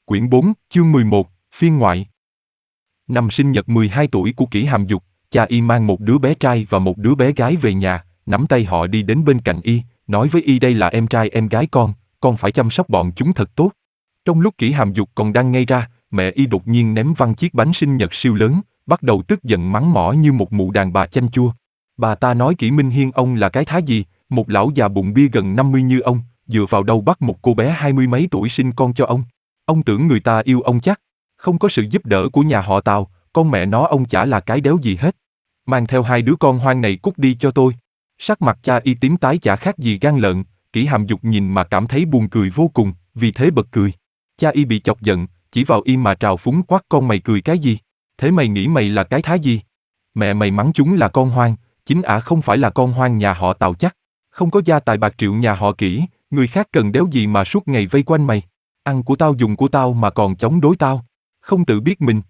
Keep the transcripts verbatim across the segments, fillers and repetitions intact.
Quyển bốn, chương mười một, phiên ngoại. Năm sinh nhật mười hai tuổi của Kỷ Hàm Dục, cha y mang một đứa bé trai và một đứa bé gái về nhà, nắm tay họ đi đến bên cạnh y, nói với y đây là em trai em gái con, con phải chăm sóc bọn chúng thật tốt. Trong lúc Kỷ Hàm Dục còn đang ngây ra, mẹ y đột nhiên ném văng chiếc bánh sinh nhật siêu lớn, bắt đầu tức giận mắng mỏ như một mụ đàn bà chanh chua. Bà ta nói Kỷ Minh Hiên ông là cái thá gì, một lão già bụng bia gần năm mươi như ông, dựa vào đâu bắt một cô bé hai mươi mấy tuổi sinh con cho ông. Ông tưởng người ta yêu ông chắc, không có sự giúp đỡ của nhà họ Tào, con mẹ nó ông chả là cái đéo gì hết. Mang theo hai đứa con hoang này cút đi cho tôi. Sắc mặt cha y tím tái chả khác gì gan lợn, Kỷ Hàm Dục nhìn mà cảm thấy buồn cười vô cùng, vì thế bật cười. Cha y bị chọc giận, chỉ vào y mà trào phúng quát con mày cười cái gì? Thế mày nghĩ mày là cái thá gì? Mẹ mày mắng chúng là con hoang, chính ả không phải là con hoang nhà họ Tào chắc. Không có gia tài bạc triệu nhà họ Kỷ, người khác cần đéo gì mà suốt ngày vây quanh mày. Ăn của tao dùng của tao mà còn chống đối tao, không tự biết mình.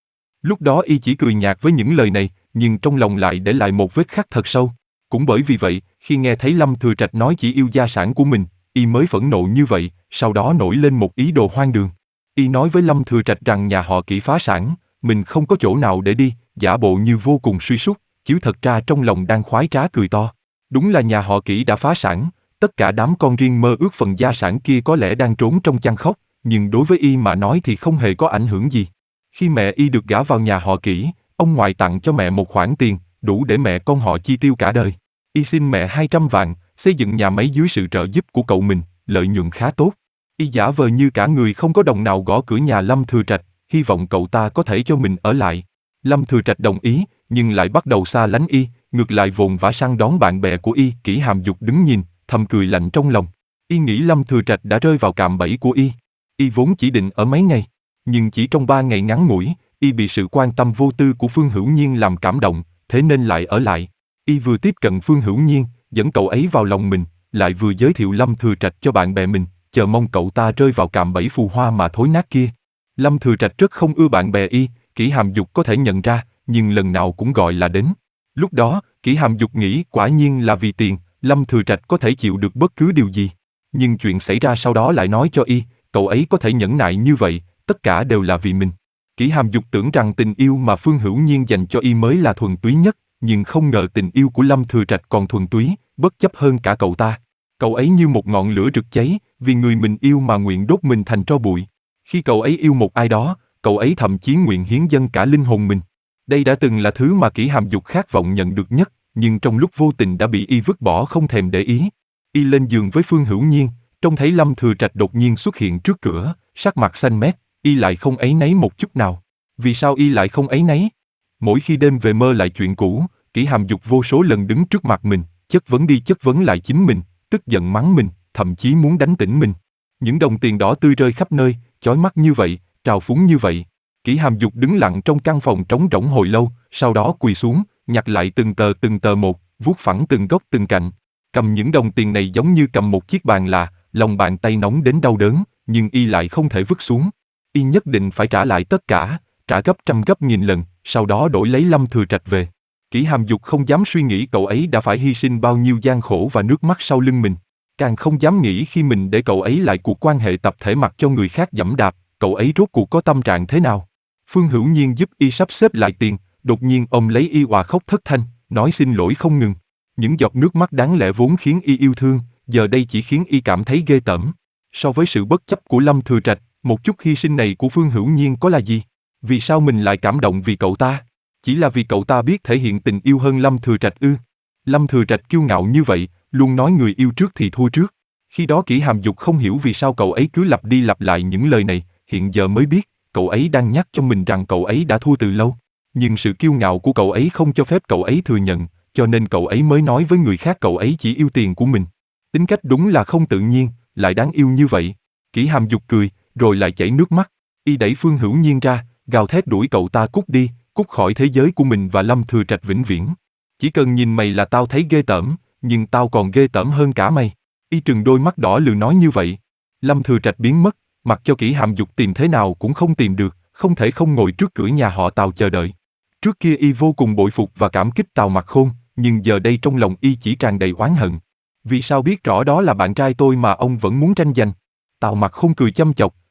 Lúc đó y chỉ cười nhạt với những lời này, nhưng trong lòng lại để lại một vết khắc thật sâu. Cũng bởi vì vậy, khi nghe thấy Lâm Thừa Trạch nói chỉ yêu gia sản của mình, y mới phẫn nộ như vậy, sau đó nổi lên một ý đồ hoang đường. Y nói với Lâm Thừa Trạch rằng nhà họ Kỷ phá sản, mình không có chỗ nào để đi, giả bộ như vô cùng suy sút, chứ thật ra trong lòng đang khoái trá cười to. Đúng là nhà họ Kỷ đã phá sản, tất cả đám con riêng mơ ước phần gia sản kia có lẽ đang trốn trong chăn khóc, nhưng đối với y mà nói thì không hề có ảnh hưởng gì. Khi mẹ y được gả vào nhà họ Kỷ, ông ngoại tặng cho mẹ một khoản tiền, đủ để mẹ con họ chi tiêu cả đời. Y xin mẹ hai trăm vạn, xây dựng nhà máy dưới sự trợ giúp của cậu mình, lợi nhuận khá tốt. Y giả vờ như cả người không có đồng nào gõ cửa nhà Lâm Thừa Trạch, hy vọng cậu ta có thể cho mình ở lại. Lâm Thừa Trạch đồng ý, nhưng lại bắt đầu xa lánh y, ngược lại vồn vã săn đón bạn bè của y. Kỷ Hàm Dục đứng nhìn, thầm cười lạnh trong lòng. Y nghĩ Lâm Thừa Trạch đã rơi vào cạm bẫy của y. Y vốn chỉ định ở mấy ngày, nhưng chỉ trong ba ngày ngắn ngủi, y bị sự quan tâm vô tư của Phương Hữu Nhiên làm cảm động, thế nên lại ở lại. Y vừa tiếp cận Phương Hữu Nhiên, dẫn cậu ấy vào lòng mình, lại vừa giới thiệu Lâm Thừa Trạch cho bạn bè mình, chờ mong cậu ta rơi vào cạm bẫy phù hoa mà thối nát kia. Lâm Thừa Trạch rất không ưa bạn bè y, Kỷ Hàm Dục có thể nhận ra, nhưng lần nào cũng gọi là đến. Lúc đó, Kỷ Hàm Dục nghĩ quả nhiên là vì tiền, Lâm Thừa Trạch có thể chịu được bất cứ điều gì. Nhưng chuyện xảy ra sau đó lại nói cho y, cậu ấy có thể nhẫn nại như vậy, tất cả đều là vì mình. Kỷ Hàm Dục tưởng rằng tình yêu mà Phương Hữu Nhiên dành cho y mới là thuần túy nhất, nhưng không ngờ tình yêu của Lâm Thừa Trạch còn thuần túy, bất chấp hơn cả cậu ta. Cậu ấy như một ngọn lửa rực cháy, vì người mình yêu mà nguyện đốt mình thành tro bụi. Khi cậu ấy yêu một ai đó, cậu ấy thậm chí nguyện hiến dâng cả linh hồn mình. Đây đã từng là thứ mà Kỷ Hàm Dục khát vọng nhận được nhất, nhưng trong lúc vô tình đã bị y vứt bỏ không thèm để ý. Y lên giường với Phương Hữu Nhiên, trông thấy Lâm Thừa Trạch đột nhiên xuất hiện trước cửa, sắc mặt xanh mét, y lại không áy náy một chút nào. Vì sao y lại không áy náy? Mỗi khi đêm về mơ lại chuyện cũ, Kỷ Hàm Dục vô số lần đứng trước mặt mình, chất vấn đi chất vấn lại chính mình, tức giận mắng mình, thậm chí muốn đánh tỉnh mình. Những đồng tiền đỏ tươi rơi khắp nơi, chói mắt như vậy, trào phúng như vậy. Kỷ Hàm Dục đứng lặng trong căn phòng trống rỗng hồi lâu, sau đó quỳ xuống, nhặt lại từng tờ từng tờ một, vuốt phẳng từng góc từng cạnh. Cầm những đồng tiền này giống như cầm một chiếc bàn lạ, lòng bàn tay nóng đến đau đớn, nhưng y lại không thể vứt xuống. Y nhất định phải trả lại tất cả, trả gấp trăm gấp nghìn lần, sau đó đổi lấy Lâm Thừa Trạch về. Kỷ Hàm Dục không dám suy nghĩ cậu ấy đã phải hy sinh bao nhiêu gian khổ và nước mắt sau lưng mình. Càng không dám nghĩ khi mình để cậu ấy lại cuộc quan hệ tập thể mặc cho người khác giẫm đạp, cậu ấy rốt cuộc có tâm trạng thế nào. Phương Hữu Nhiên giúp y sắp xếp lại tiền, đột nhiên ôm lấy y òa khóc thất thanh, nói xin lỗi không ngừng. Những giọt nước mắt đáng lẽ vốn khiến y yêu thương, giờ đây chỉ khiến y cảm thấy ghê tởm. So với sự bất chấp của Lâm Thừa Trạch, một chút hy sinh này của Phương Hữu Nhiên có là gì? Vì sao mình lại cảm động vì cậu ta? Chỉ là vì cậu ta biết thể hiện tình yêu hơn Lâm Thừa Trạch ư? Lâm Thừa Trạch kiêu ngạo như vậy, luôn nói người yêu trước thì thua trước. Khi đó Kỷ Hàm Dục không hiểu vì sao cậu ấy cứ lặp đi lặp lại những lời này, hiện giờ mới biết, cậu ấy đang nhắc cho mình rằng cậu ấy đã thua từ lâu. Nhưng sự kiêu ngạo của cậu ấy không cho phép cậu ấy thừa nhận, cho nên cậu ấy mới nói với người khác cậu ấy chỉ yêu tiền của mình. Tính cách đúng là không tự nhiên, lại đáng yêu như vậy. Kỷ Hàm Dục cười, rồi lại chảy nước mắt. Y đẩy Phương Hữu Nhiên ra, gào thét đuổi cậu ta cút đi, cút khỏi thế giới của mình và Lâm Thừa Trạch vĩnh viễn. Chỉ cần nhìn mày là tao thấy ghê tởm, nhưng tao còn ghê tởm hơn cả mày. Y trừng đôi mắt đỏ lừ nói như vậy. Lâm Thừa Trạch biến mất, mặc cho Kỷ Hàm Dục tìm thế nào cũng không tìm được, không thể không ngồi trước cửa nhà họ Tào chờ đợi. Trước kia y vô cùng bội phục và cảm kích Tào Mặc Khôn, nhưng giờ đây trong lòng y chỉ tràn đầy oán hận. Vì sao biết rõ đó là bạn trai tôi mà ông vẫn muốn tranh giành? Tào Mặc Khôn cười chăm chọc,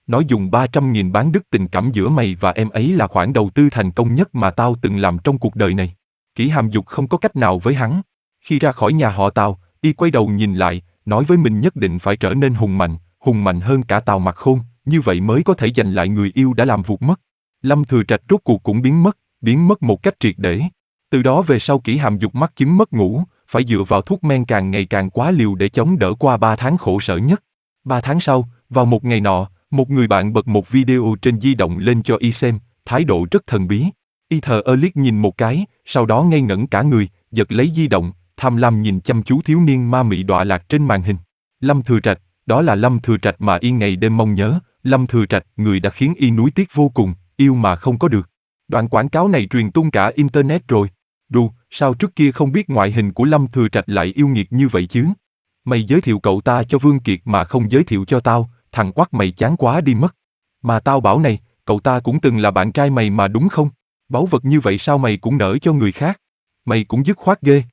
nói dùng ba trăm nghìn bán đứt tình cảm giữa mày và em ấy là khoản đầu tư thành công nhất mà tao từng làm trong cuộc đời này. Kỷ Hàm Dục không có cách nào với hắn. Khi ra khỏi nhà họ Tào, y quay đầu nhìn lại, nói với mình nhất định phải trở nên hùng mạnh, hùng mạnh hơn cả Tào Mặc Khôn, như vậy mới có thể giành lại người yêu đã làm vụt mất. Lâm Thừa Trạch rốt cuộc cũng biến mất, biến mất một cách triệt để. Từ đó về sau Kỷ Hàm Dục mắc chứng mất ngủ, phải dựa vào thuốc men càng ngày càng quá liều để chống đỡ qua ba tháng khổ sở nhất. Ba tháng sau, vào một ngày nọ, một người bạn bật một video trên di động lên cho y xem, thái độ rất thần bí. Y thờ ơ liếc nhìn một cái, sau đó ngây ngẩn cả người, giật lấy di động, tham lam nhìn chăm chú thiếu niên ma mị đọa lạc trên màn hình. Lâm Thừa Trạch, đó là Lâm Thừa Trạch mà y ngày đêm mong nhớ, Lâm Thừa Trạch, người đã khiến y nuối tiếc vô cùng, yêu mà không có được. Đoạn quảng cáo này truyền tung cả internet rồi. Đù, sao trước kia không biết ngoại hình của Lâm Thừa Trạch lại yêu nghiệt như vậy chứ? Mày giới thiệu cậu ta cho Vương Kiệt mà không giới thiệu cho tao, thằng oắt mày chán quá đi mất. Mà tao bảo này, cậu ta cũng từng là bạn trai mày mà đúng không? Báu vật như vậy sao mày cũng nỡ cho người khác? Mày cũng dứt khoát ghê.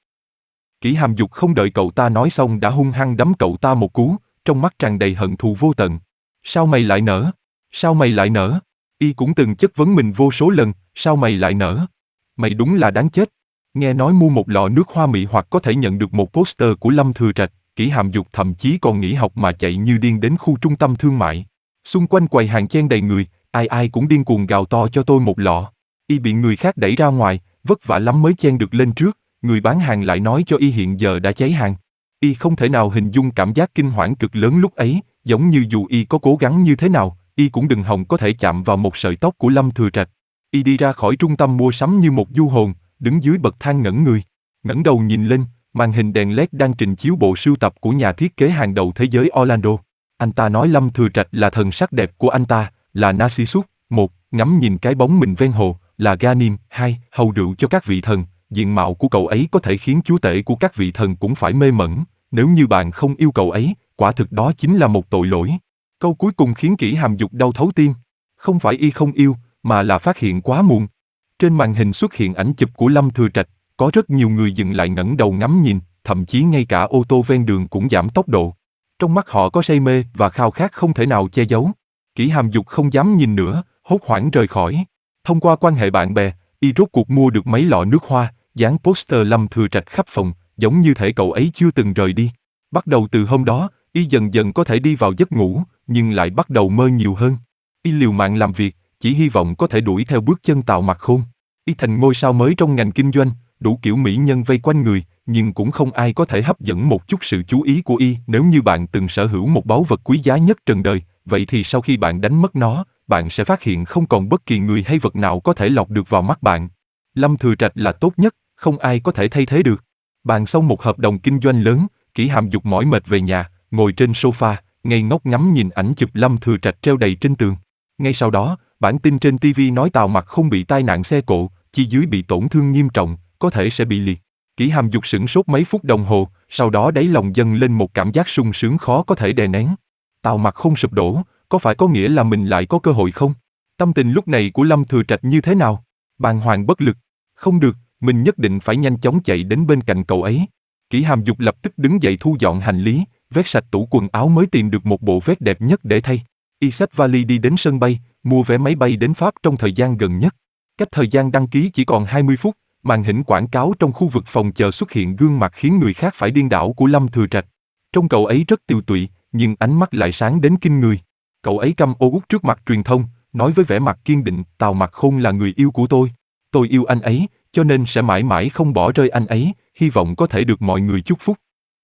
Kỷ Hàm Dục không đợi cậu ta nói xong đã hung hăng đấm cậu ta một cú, trong mắt tràn đầy hận thù vô tận. Sao mày lại nỡ? Sao mày lại nỡ? Y cũng từng chất vấn mình vô số lần, sao mày lại nỡ? Mày đúng là đáng chết. Nghe nói mua một lọ nước hoa mỹ hoặc có thể nhận được một poster của Lâm Thừa Trạch, Kỷ Hàm Dục thậm chí còn nghỉ học mà chạy như điên đến khu trung tâm thương mại. Xung quanh quầy hàng chen đầy người, ai ai cũng điên cuồng gào to cho tôi một lọ. Y bị người khác đẩy ra ngoài, vất vả lắm mới chen được lên trước, người bán hàng lại nói cho Y hiện giờ đã cháy hàng. Y không thể nào hình dung cảm giác kinh hoảng cực lớn lúc ấy, giống như dù Y có cố gắng như thế nào, Y cũng đừng hòng có thể chạm vào một sợi tóc của Lâm Thừa Trạch. Y đi ra khỏi trung tâm mua sắm như một du hồn, đứng dưới bậc thang ngẩn người. Ngẩng đầu nhìn lên, màn hình đèn led đang trình chiếu bộ sưu tập của nhà thiết kế hàng đầu thế giới Orlando. Anh ta nói Lâm Thừa Trạch là thần sắc đẹp của anh ta, là Narcissus, một, ngắm nhìn cái bóng mình ven hồ, là Ganem, hai, hầu rượu cho các vị thần, diện mạo của cậu ấy có thể khiến chúa tể của các vị thần cũng phải mê mẩn, nếu như bạn không yêu cậu ấy, quả thực đó chính là một tội lỗi. Câu cuối cùng khiến Kỷ Hàm Dục đau thấu tim. Không phải Y không yêu, mà là phát hiện quá muộn. Trên màn hình xuất hiện ảnh chụp của Lâm Thừa Trạch, có rất nhiều người dừng lại ngẩng đầu ngắm nhìn, thậm chí ngay cả ô tô ven đường cũng giảm tốc độ. Trong mắt họ có say mê và khao khát không thể nào che giấu. Kỷ Hàm Dục không dám nhìn nữa, hốt hoảng rời khỏi. Thông qua quan hệ bạn bè, Y rốt cuộc mua được mấy lọ nước hoa, dán poster Lâm Thừa Trạch khắp phòng, giống như thể cậu ấy chưa từng rời đi. Bắt đầu từ hôm đó, Y dần dần có thể đi vào giấc ngủ, nhưng lại bắt đầu mơ nhiều hơn. Y liều mạng làm việc, chỉ hy vọng có thể đuổi theo bước chân Tào Mặc Khôn. Y thành ngôi sao mới trong ngành kinh doanh, đủ kiểu mỹ nhân vây quanh người, nhưng cũng không ai có thể hấp dẫn một chút sự chú ý của Y. Nếu như bạn từng sở hữu một báu vật quý giá nhất trần đời, vậy thì sau khi bạn đánh mất nó, bạn sẽ phát hiện không còn bất kỳ người hay vật nào có thể lọt được vào mắt bạn. Lâm Thừa Trạch là tốt nhất, không ai có thể thay thế được. Bàn xong một hợp đồng kinh doanh lớn, Kỷ Hàm Dục mỏi mệt về nhà, ngồi trên sofa, ngây ngốc ngắm nhìn ảnh chụp Lâm Thừa Trạch treo đầy trên tường. Ngay sau đó, bản tin trên ti vi nói Tào Mặc Khôn bị tai nạn xe cộ, chi dưới bị tổn thương nghiêm trọng, có thể sẽ bị liệt. Kỷ Hàm Dục sửng sốt mấy phút đồng hồ, sau đó đáy lòng dâng lên một cảm giác sung sướng khó có thể đè nén. Tào Mặc Khôn sụp đổ, có phải có nghĩa là mình lại có cơ hội không? Tâm tình lúc này của Lâm Thừa Trạch như thế nào? Bàng hoàng bất lực. Không được, mình nhất định phải nhanh chóng chạy đến bên cạnh cậu ấy. Kỷ Hàm Dục lập tức đứng dậy thu dọn hành lý, vét sạch tủ quần áo mới tìm được một bộ vest đẹp nhất để thay. Y xách vali đi đến sân bay, mua vé máy bay đến Pháp trong thời gian gần nhất. Cách thời gian đăng ký chỉ còn hai mươi phút, màn hình quảng cáo trong khu vực phòng chờ xuất hiện gương mặt khiến người khác phải điên đảo của Lâm Thừa Trạch. Trông cậu ấy rất tiều tụy, nhưng ánh mắt lại sáng đến kinh người. Cậu ấy căm ô út trước mặt truyền thông, nói với vẻ mặt kiên định, Tào Mặc Khôn là người yêu của tôi. Tôi yêu anh ấy, cho nên sẽ mãi mãi không bỏ rơi anh ấy, hy vọng có thể được mọi người chúc phúc.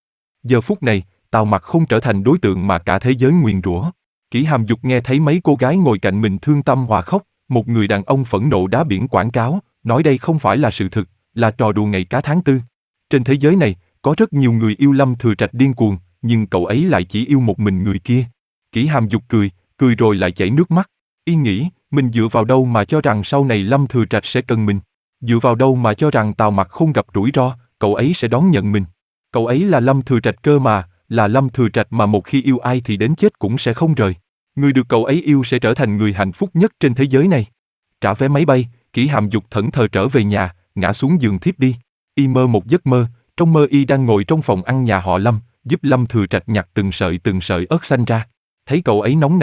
Giờ phút này, Tào Mặc Khôn trở thành đối tượng mà cả thế giới nguyền rủa. Kỷ Hàm Dục nghe thấy mấy cô gái ngồi cạnh mình thương tâm hòa khóc, một người đàn ông phẫn nộ đá biển quảng cáo, nói đây không phải là sự thực, là trò đùa ngày cá tháng tư. Trên thế giới này, có rất nhiều người yêu Lâm Thừa Trạch điên cuồng, nhưng cậu ấy lại chỉ yêu một mình người kia. Kỷ Hàm Dục cười, cười rồi lại chảy nước mắt. Y nghĩ, mình dựa vào đâu mà cho rằng sau này Lâm Thừa Trạch sẽ cần mình? Dựa vào đâu mà cho rằng Tào Mặc Khôn gặp rủi ro, cậu ấy sẽ đón nhận mình? Cậu ấy là Lâm Thừa Trạch cơ mà, là Lâm Thừa Trạch mà một khi yêu ai thì đến chết cũng sẽ không rời. Người được cậu ấy yêu sẽ trở thành người hạnh phúc nhất trên thế giới này. Trả vé máy bay, Kỷ Hàm Dục thẫn thờ trở về nhà, ngã xuống giường thiếp đi. Y mơ một giấc mơ, trong mơ Y đang ngồi trong phòng ăn nhà họ Lâm, giúp Lâm Thừa Trạch nhặt từng sợi từng sợi ớt xanh ra. Thấy cậu ấy nóng nảy,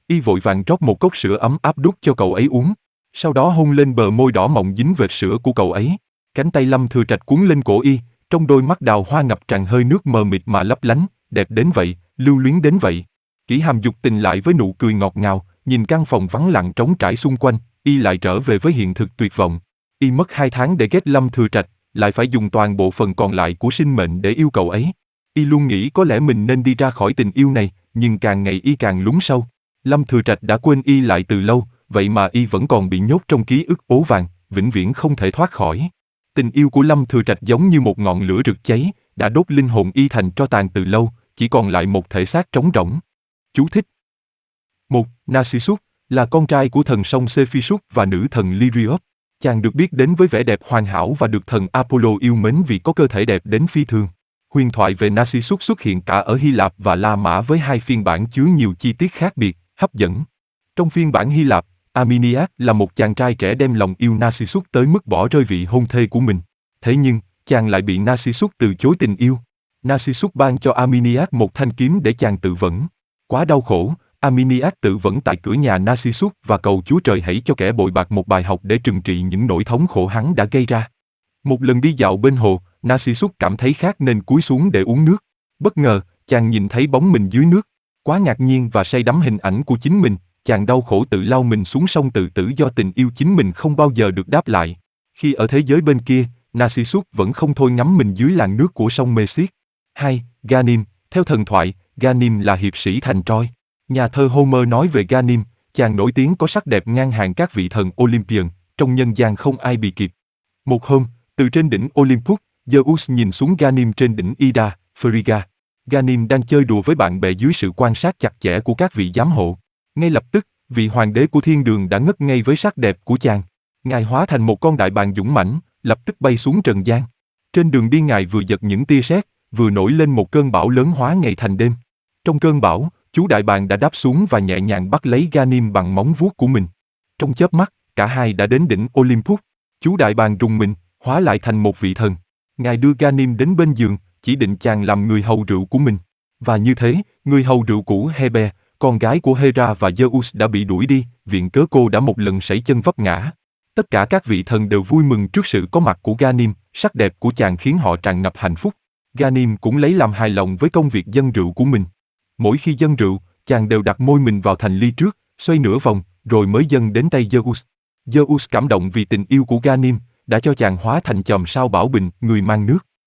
Y vội vàng rót một cốc sữa ấm áp đút cho cậu ấy uống. Sau đó hôn lên bờ môi đỏ mọng dính vệt sữa của cậu ấy. Cánh tay Lâm Thừa Trạch cuốn lên cổ Y, trong đôi mắt đào hoa ngập tràn hơi nước mờ mịt mà lấp lánh, đẹp đến vậy, lưu luyến đến vậy. Kỷ Hàm Dục tình lại với nụ cười ngọt ngào, nhìn căn phòng vắng lặng trống trải xung quanh, Y lại trở về với hiện thực tuyệt vọng. Y mất hai tháng để ghét Lâm Thừa Trạch, lại phải dùng toàn bộ phần còn lại của sinh mệnh để yêu cậu ấy. Y luôn nghĩ có lẽ mình nên đi ra khỏi tình yêu này, nhưng càng ngày Y càng lún sâu. Lâm Thừa Trạch đã quên Y lại từ lâu, vậy mà Y vẫn còn bị nhốt trong ký ức ố vàng, vĩnh viễn không thể thoát khỏi. Tình yêu của Lâm Thừa Trạch giống như một ngọn lửa rực cháy, đã đốt linh hồn Y thành tro tàn từ lâu, chỉ còn lại một thể xác trống rỗng. Chú thích. một. Narcissus là con trai của thần sông Cephisus và nữ thần Lyrios. Chàng được biết đến với vẻ đẹp hoàn hảo và được thần Apollo yêu mến vì có cơ thể đẹp đến phi thường. Huyền thoại về Narcissus xuất hiện cả ở Hy Lạp và La Mã với hai phiên bản chứa nhiều chi tiết khác biệt, hấp dẫn. Trong phiên bản Hy Lạp, Aminias là một chàng trai trẻ đem lòng yêu Narcissus tới mức bỏ rơi vị hôn thê của mình. Thế nhưng, chàng lại bị Narcissus từ chối tình yêu. Narcissus ban cho Aminias một thanh kiếm để chàng tự vẫn. Quá đau khổ, Aminias tự vẫn tại cửa nhà Narcissus và cầu Chúa Trời hãy cho kẻ bội bạc một bài học để trừng trị những nỗi thống khổ hắn đã gây ra. Một lần đi dạo bên hồ, Narcissus cảm thấy khát nên cúi xuống để uống nước. Bất ngờ, chàng nhìn thấy bóng mình dưới nước. Quá ngạc nhiên và say đắm hình ảnh của chính mình, chàng đau khổ tự lao mình xuống sông tự tử do tình yêu chính mình không bao giờ được đáp lại. Khi ở thế giới bên kia, Narcissus vẫn không thôi ngắm mình dưới làn nước của sông Mê-xiết. hai. Ganim, theo thần thoại, Ganim là hiệp sĩ thành Troy. Nhà thơ Homer nói về Ganim, chàng nổi tiếng có sắc đẹp ngang hàng các vị thần Olympian, trong nhân gian không ai bị kịp. Một hôm, từ trên đỉnh Olympus, Zeus nhìn xuống Ganim trên đỉnh Ida, Phrygia. Ganim đang chơi đùa với bạn bè dưới sự quan sát chặt chẽ của các vị giám hộ. Ngay lập tức, vị hoàng đế của thiên đường đã ngất ngây với sắc đẹp của chàng. Ngài hóa thành một con đại bàng dũng mãnh, lập tức bay xuống trần gian. Trên đường đi ngài vừa giật những tia sét, vừa nổi lên một cơn bão lớn hóa ngày thành đêm. Trong cơn bão, chú đại bàng đã đáp xuống và nhẹ nhàng bắt lấy Ganim bằng móng vuốt của mình. Trong chớp mắt, cả hai đã đến đỉnh Olympus. Chú đại bàng rùng mình, hóa lại thành một vị thần. Ngài đưa Ganim đến bên giường, chỉ định chàng làm người hầu rượu của mình. Và như thế, người hầu rượu cũ Hebe, con gái của Hera và Zeus đã bị đuổi đi, viện cớ cô đã một lần sẩy chân vấp ngã. Tất cả các vị thần đều vui mừng trước sự có mặt của Ganim, sắc đẹp của chàng khiến họ tràn ngập hạnh phúc. Ganim cũng lấy làm hài lòng với công việc dâng rượu của mình. Mỗi khi dâng rượu, chàng đều đặt môi mình vào thành ly trước, xoay nửa vòng, rồi mới dâng đến tay Zeus. Zeus cảm động vì tình yêu của Ganim, đã cho chàng hóa thành chòm sao bảo bình, người mang nước.